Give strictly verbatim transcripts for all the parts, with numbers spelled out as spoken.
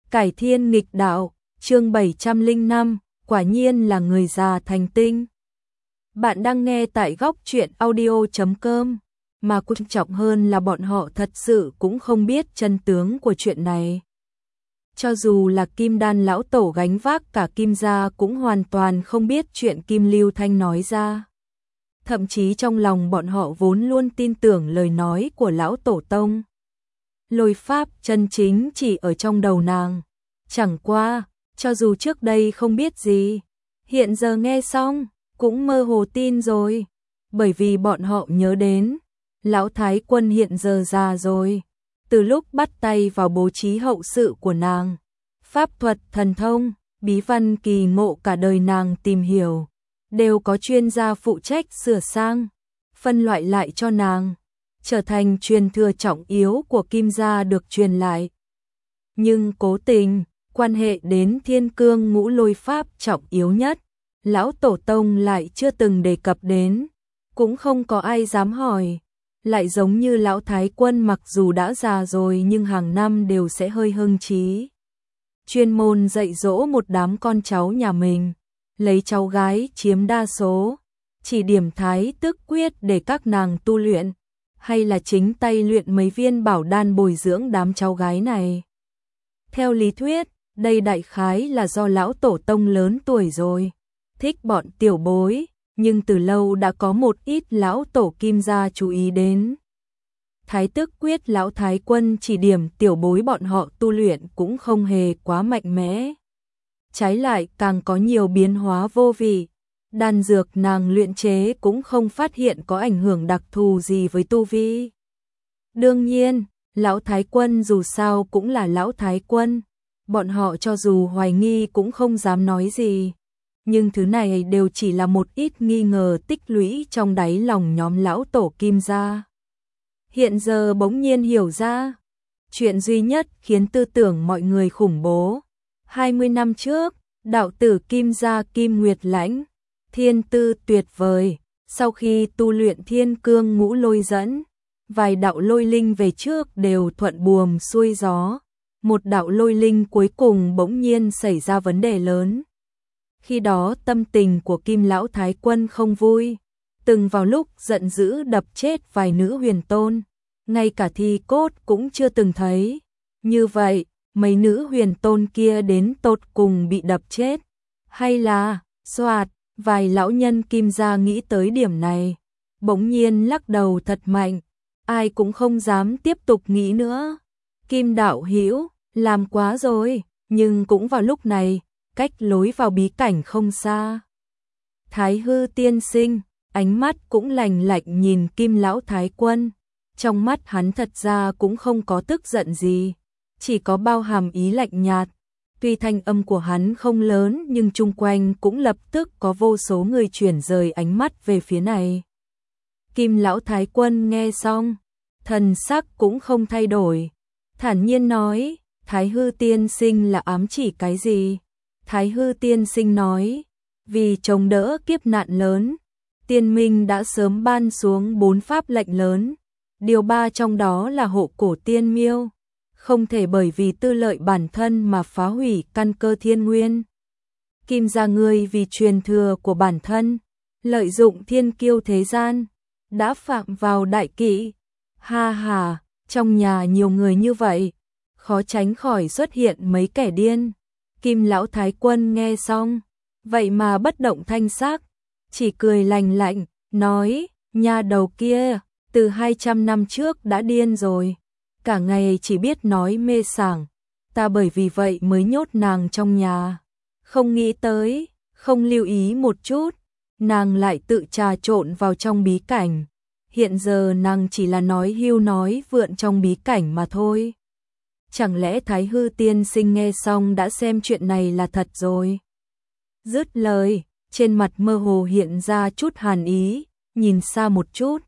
Cải thiên nghịch đạo, chương bảy trăm lẻ năm, quả nhiên là người già thành tinh. Bạn đang nghe tại góc truyện audio chấm com, mà quan trọng hơn là bọn họ thật sự cũng không biết chân tướng của chuyện này. Cho dù là Kim Đan lão tổ gánh vác cả Kim gia cũng hoàn toàn không biết chuyện Kim Lưu Thanh nói ra. Thậm chí trong lòng bọn họ vốn luôn tin tưởng lời nói của lão tổ tông. Lôi pháp chân chính chỉ ở trong đầu nàng. Chẳng qua, cho dù trước đây không biết gì, hiện giờ nghe xong, cũng mơ hồ tin rồi. Bởi vì bọn họ nhớ đến, lão thái quân hiện giờ già rồi. Từ lúc bắt tay vào bố trí hậu sự của nàng, pháp thuật thần thông, bí văn kỳ ngộ cả đời nàng tìm hiểu, đều có chuyên gia phụ trách sửa sang, phân loại lại cho nàng, trở thành truyền thừa trọng yếu của Kim gia được truyền lại. Nhưng cố tình, quan hệ đến thiên cương ngũ lôi pháp trọng yếu nhất, lão tổ tông lại chưa từng đề cập đến, cũng không có ai dám hỏi. Lại giống như lão thái quân mặc dù đã già rồi nhưng hàng năm đều sẽ hơi hưng trí. Chuyên môn dạy dỗ một đám con cháu nhà mình, lấy cháu gái chiếm đa số, chỉ điểm thái tức quyết để các nàng tu luyện, hay là chính tay luyện mấy viên bảo đan bồi dưỡng đám cháu gái này. Theo lý thuyết, đây đại khái là do lão tổ tông lớn tuổi rồi, thích bọn tiểu bối. Nhưng từ lâu đã có một ít lão tổ Kim gia chú ý đến. Thái tức quyết lão thái quân chỉ điểm tiểu bối bọn họ tu luyện cũng không hề quá mạnh mẽ. Trái lại càng có nhiều biến hóa vô vị. Đan dược nàng luyện chế cũng không phát hiện có ảnh hưởng đặc thù gì với tu vi. Đương nhiên, lão thái quân dù sao cũng là lão thái quân. Bọn họ cho dù hoài nghi cũng không dám nói gì. Nhưng thứ này đều chỉ là một ít nghi ngờ tích lũy trong đáy lòng nhóm lão tổ Kim gia. Hiện giờ bỗng nhiên hiểu ra, chuyện duy nhất khiến tư tưởng mọi người khủng bố. hai mươi năm trước, đạo tử Kim gia Kim Nguyệt Lãnh, thiên tư tuyệt vời, sau khi tu luyện thiên cương ngũ lôi dẫn, vài đạo lôi linh về trước đều thuận buồm xuôi gió. Một đạo lôi linh cuối cùng bỗng nhiên xảy ra vấn đề lớn. Khi đó tâm tình của Kim lão thái quân không vui, từng vào lúc giận dữ đập chết vài nữ huyền tôn, ngay cả thi cốt cũng chưa từng thấy. Như vậy, mấy nữ huyền tôn kia đến tột cùng bị đập chết, hay là, xoạt, vài lão nhân Kim gia nghĩ tới điểm này, bỗng nhiên lắc đầu thật mạnh, ai cũng không dám tiếp tục nghĩ nữa. Kim đạo hữu, làm quá rồi, nhưng cũng vào lúc này, cách lối vào bí cảnh không xa. Thái hư tiên sinh, ánh mắt cũng lạnh lạnh nhìn Kim lão thái quân. Trong mắt hắn thật ra cũng không có tức giận gì, chỉ có bao hàm ý lạnh nhạt. Tuy thanh âm của hắn không lớn nhưng chung quanh cũng lập tức có vô số người chuyển rời ánh mắt về phía này. Kim lão thái quân nghe xong, thần sắc cũng không thay đổi, thản nhiên nói, Thái hư tiên sinh là ám chỉ cái gì? Thái hư tiên sinh nói, vì chống đỡ kiếp nạn lớn, tiên minh đã sớm ban xuống bốn pháp lệnh lớn, điều ba trong đó là hộ cổ tiên miêu, không thể bởi vì tư lợi bản thân mà phá hủy căn cơ thiên nguyên. Kim gia ngươi vì truyền thừa của bản thân, lợi dụng thiên kiêu thế gian, đã phạm vào đại kỵ. Ha ha, trong nhà nhiều người như vậy, khó tránh khỏi xuất hiện mấy kẻ điên. Kim lão thái quân nghe xong, vậy mà bất động thanh sắc, chỉ cười lành lạnh, nói, nhà đầu kia, từ hai trăm năm trước đã điên rồi, cả ngày chỉ biết nói mê sảng, ta bởi vì vậy mới nhốt nàng trong nhà, không nghĩ tới, không lưu ý một chút, nàng lại tự trà trộn vào trong bí cảnh, hiện giờ nàng chỉ là nói hưu nói vượn trong bí cảnh mà thôi. Chẳng lẽ Thái hư tiên sinh nghe xong đã xem chuyện này là thật rồi? Dứt lời, trên mặt mơ hồ hiện ra chút hàn ý, nhìn xa một chút.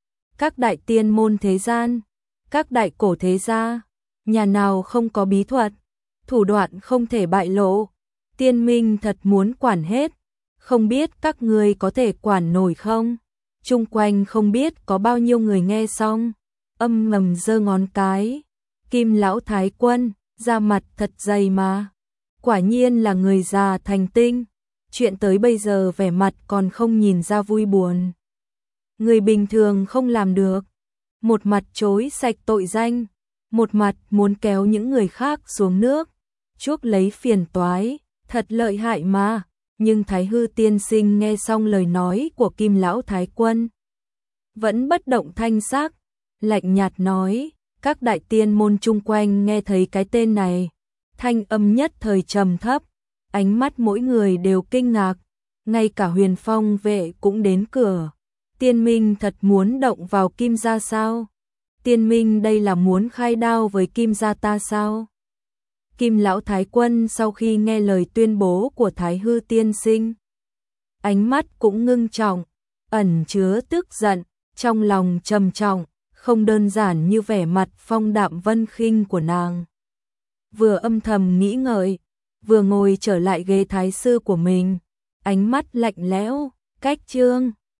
Các đại tiên môn thế gian, các đại cổ thế gia, nhà nào không có bí thuật, thủ đoạn không thể bại lộ, tiên minh thật muốn quản hết, không biết các người có thể quản nổi không? Chung quanh không biết có bao nhiêu người nghe xong, âm ngầm giơ ngón cái. Kim lão thái quân, Da mặt thật dày mà. Quả nhiên là người già thành tinh. Chuyện tới bây giờ vẻ mặt còn không nhìn ra vui buồn. Người bình thường không làm được. Một mặt chối sạch tội danh, một mặt muốn kéo những người khác xuống nước, chuốc lấy phiền toái, thật lợi hại mà. Nhưng Thái Hư tiên sinh nghe xong lời nói của Kim lão thái quân, vẫn bất động thanh sắc, lạnh nhạt nói, các đại tiên môn chung quanh nghe thấy cái tên này, thanh âm nhất thời trầm thấp, ánh mắt mỗi người đều kinh ngạc, ngay cả Huyền Phong vệ cũng đến cửa. Tiên Minh thật muốn động vào Kim gia sao? Tiên Minh đây là muốn khai đao với Kim gia ta sao? Kim lão thái quân sau khi nghe lời tuyên bố của Thái Hư tiên sinh, ánh mắt cũng ngưng trọng, ẩn chứa tức giận, trong lòng trầm trọng, không đơn giản như vẻ mặt phong đạm vân khinh của nàng. Vừa âm thầm nghĩ ngợi, vừa ngồi trở lại ghế thái sư của mình, ánh mắt lạnh lẽo, cách trương.